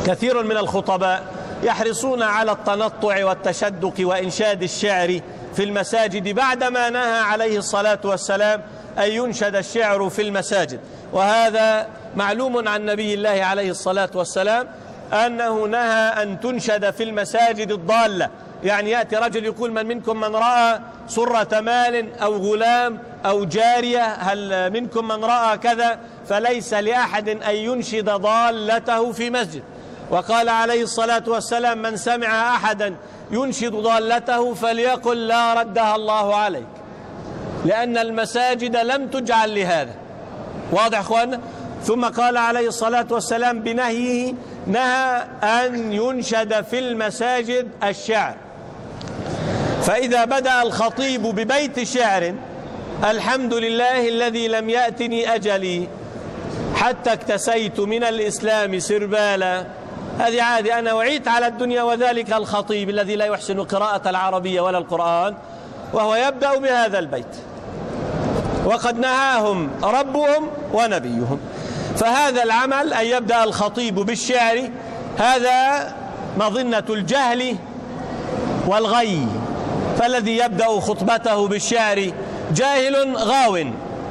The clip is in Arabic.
كثير من الخطباء يحرصون على التنطع والتشدق وإنشاد الشعر في المساجد بعدما نهى عليه الصلاة والسلام أن ينشد الشعر في المساجد. وهذا معلوم عن نبي الله عليه الصلاة والسلام أنه نهى أن تنشد في المساجد الضالة، يعني يأتي رجل يقول: من منكم من رأى سرة مال أو غلام أو جارية، هل منكم من رأى كذا؟ فليس لأحد أن ينشد ضالته في مسجد. وقال عليه الصلاة والسلام: من سمع أحدا ينشد ضالته فليقل لا ردها الله عليك، لأن المساجد لم تجعل لهذا. واضح أخوانا؟ ثم قال عليه الصلاة والسلام بنهيه: نهى أن ينشد في المساجد الشعر. فإذا بدأ الخطيب ببيت شعر: الحمد لله الذي لم يأتني أجلي حتى اكتسيت من الإسلام سربالا، هذه عادي، أنا وعيت على الدنيا، وذلك الخطيب الذي لا يحسن قراءة العربية ولا القرآن، وهو يبدأ بهذا البيت، وقد نهاهم ربهم ونبيهم. فهذا العمل أن يبدأ الخطيب بالشعر هذا مظنة الجهل والغي، فالذي يبدأ خطبته بالشعر جاهل غاو.